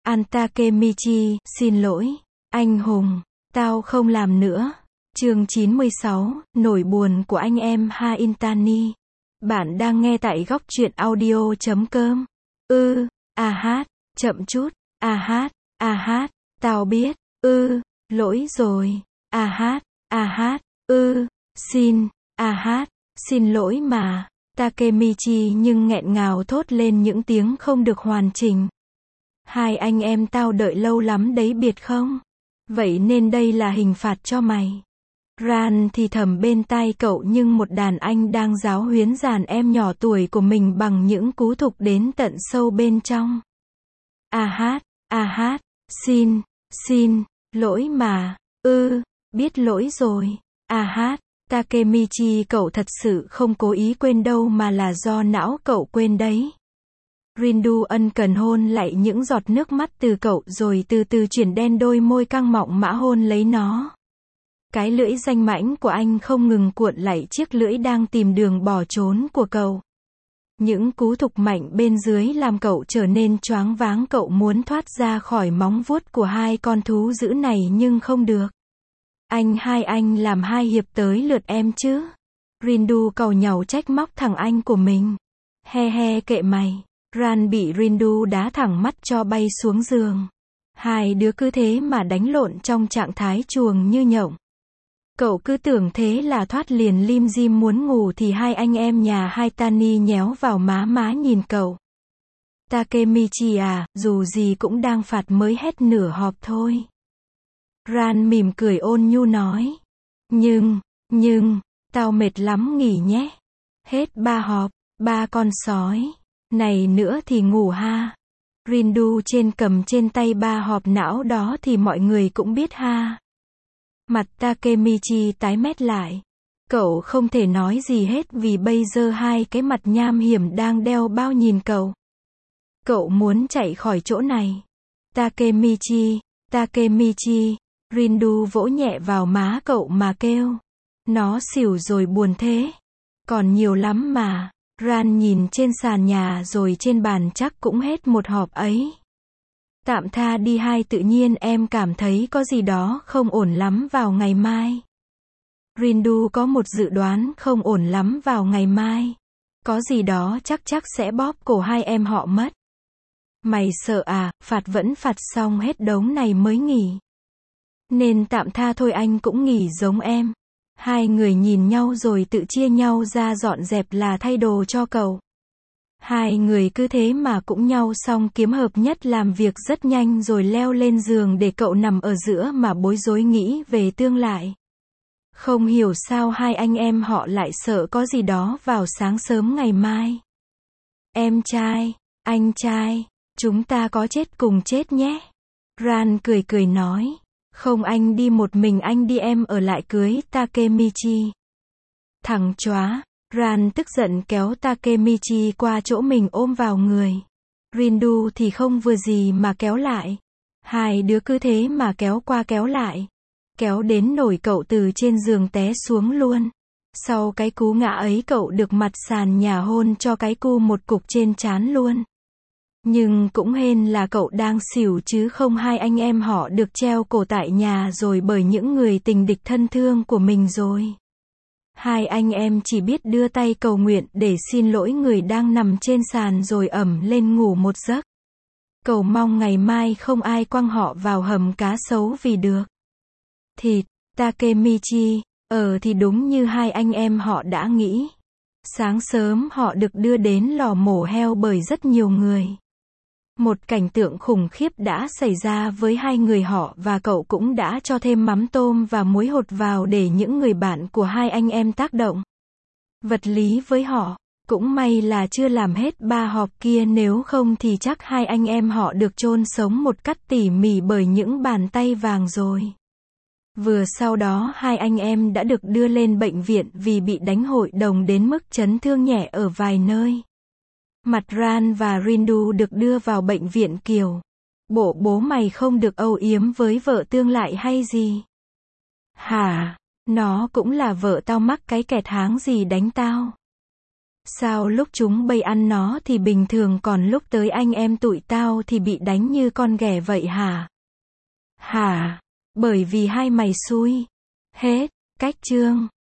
Takemichi, xin lỗi. Anh hùng. Tao không làm nữa. Chương 96, nỗi buồn của anh em Haintani. Bạn đang nghe tại góc truyện audio.com. Chậm chút. Tao biết. Lỗi rồi. Xin. Xin lỗi mà. Takemichi nhưng nghẹn ngào thốt lên những tiếng không được hoàn chỉnh. Hai anh em tao đợi lâu lắm đấy biệt không? Vậy nên đây là hình phạt cho mày. Ran thì thầm bên tai cậu nhưng một đàn anh đang giáo huấn dàn em nhỏ tuổi của mình bằng những cú thục đến tận sâu bên trong. Xin, lỗi mà. Biết lỗi rồi. Takemichi, cậu thật sự không cố ý quên đâu mà là do não cậu quên đấy. Rindu ân cần hôn lại những giọt nước mắt từ cậu rồi từ từ chuyển đen đôi môi căng mọng mã hôn lấy nó. Cái lưỡi danh mãnh của anh không ngừng cuộn lại chiếc lưỡi đang tìm đường bỏ trốn của cậu. Những cú thục mạnh bên dưới làm cậu trở nên choáng váng, cậu muốn thoát ra khỏi móng vuốt của hai con thú dữ này nhưng không được. Anh làm hai hiệp tới lượt em chứ. Rindu càu nhàu trách móc thằng anh của mình. Kệ mày. Ran bị Rindu đá thẳng mắt cho bay xuống giường. Hai đứa cứ thế mà đánh lộn trong trạng thái chuồng như nhộng. Cậu cứ tưởng thế là thoát liền, lim dim muốn ngủ thì hai anh em nhà Haitani nhéo vào má nhìn cậu. Takemichi à, dù gì cũng đang phạt mới hết nửa họp thôi. Ran mỉm cười ôn nhu nói. Nhưng, tao mệt lắm nghỉ nhé. Hết 3 họp, 3 con sói. Này nữa thì ngủ ha. Rindu cầm trên tay 3 họp não đó thì mọi người cũng biết ha. Mặt Takemichi tái mét lại. Cậu không thể nói gì hết vì bây giờ hai cái mặt nham hiểm đang đeo bao nhìn cậu. Cậu muốn chạy khỏi chỗ này. Takemichi, Rindu vỗ nhẹ vào má cậu mà kêu. Nó xỉu rồi buồn thế. Còn nhiều lắm mà. Ran nhìn trên sàn nhà rồi trên bàn, chắc cũng hết một hộp ấy. Tạm tha đi hai, tự nhiên em cảm thấy có gì đó không ổn lắm vào ngày mai. Rindu có một dự đoán không ổn lắm vào ngày mai. Có gì đó chắc sẽ bóp cổ hai em họ mất. Mày sợ à, phạt vẫn phạt xong hết đống này mới nghỉ. Nên tạm tha thôi, anh cũng nghỉ giống em. Hai người nhìn nhau rồi tự chia nhau ra dọn dẹp là thay đồ cho cậu. Hai người cứ thế mà cũng nhau xong kiếm hợp nhất làm việc rất nhanh rồi leo lên giường để cậu nằm ở giữa mà bối rối nghĩ về tương lai. Không hiểu sao hai anh em họ lại sợ có gì đó vào sáng sớm ngày mai. Em trai, anh trai, chúng ta có chết cùng chết nhé. Ran cười nói. Không, anh đi một mình, anh đi, em ở lại cưới Takemichi. Thằng chóa. Ran tức giận kéo Takemichi qua chỗ mình ôm vào người. Rindu thì không vừa gì mà kéo lại. Hai đứa cứ thế mà kéo qua kéo lại. Kéo đến nổi cậu từ trên giường té xuống luôn. Sau cái cú ngã ấy cậu được mặt sàn nhà hôn cho cái cu một cục trên trán luôn. Nhưng cũng hên là cậu đang xỉu chứ không hai anh em họ được treo cổ tại nhà rồi bởi những người tình địch thân thương của mình rồi. Hai anh em chỉ biết đưa tay cầu nguyện để xin lỗi người đang nằm trên sàn rồi ẩm lên ngủ một giấc. Cầu mong ngày mai không ai quăng họ vào hầm cá sấu vì được thịt. Takemichi, thì đúng như hai anh em họ đã nghĩ. Sáng sớm họ được đưa đến lò mổ heo bởi rất nhiều người. Một cảnh tượng khủng khiếp đã xảy ra với hai người họ và cậu cũng đã cho thêm mắm tôm và muối hột vào để những người bạn của hai anh em tác động vật lý với họ. Cũng may là chưa làm hết 3 hộp kia, nếu không thì chắc hai anh em họ được chôn sống một cách tỉ mỉ bởi những bàn tay vàng rồi. Vừa sau đó hai anh em đã được đưa lên bệnh viện vì bị đánh hội đồng đến mức chấn thương nhẹ ở vài nơi. Mặt Ran và Rindu được đưa vào bệnh viện kiểu. Bộ bố mày không được âu yếm với vợ tương lại hay gì? Hả? Nó cũng là vợ tao, mắc cái kẹt háng gì đánh tao? Sao lúc chúng bay ăn nó thì bình thường còn lúc tới anh em tụi tao thì bị đánh như con ghẻ vậy hả? Hả? Bởi vì hai mày xui. Hết. Cách chương.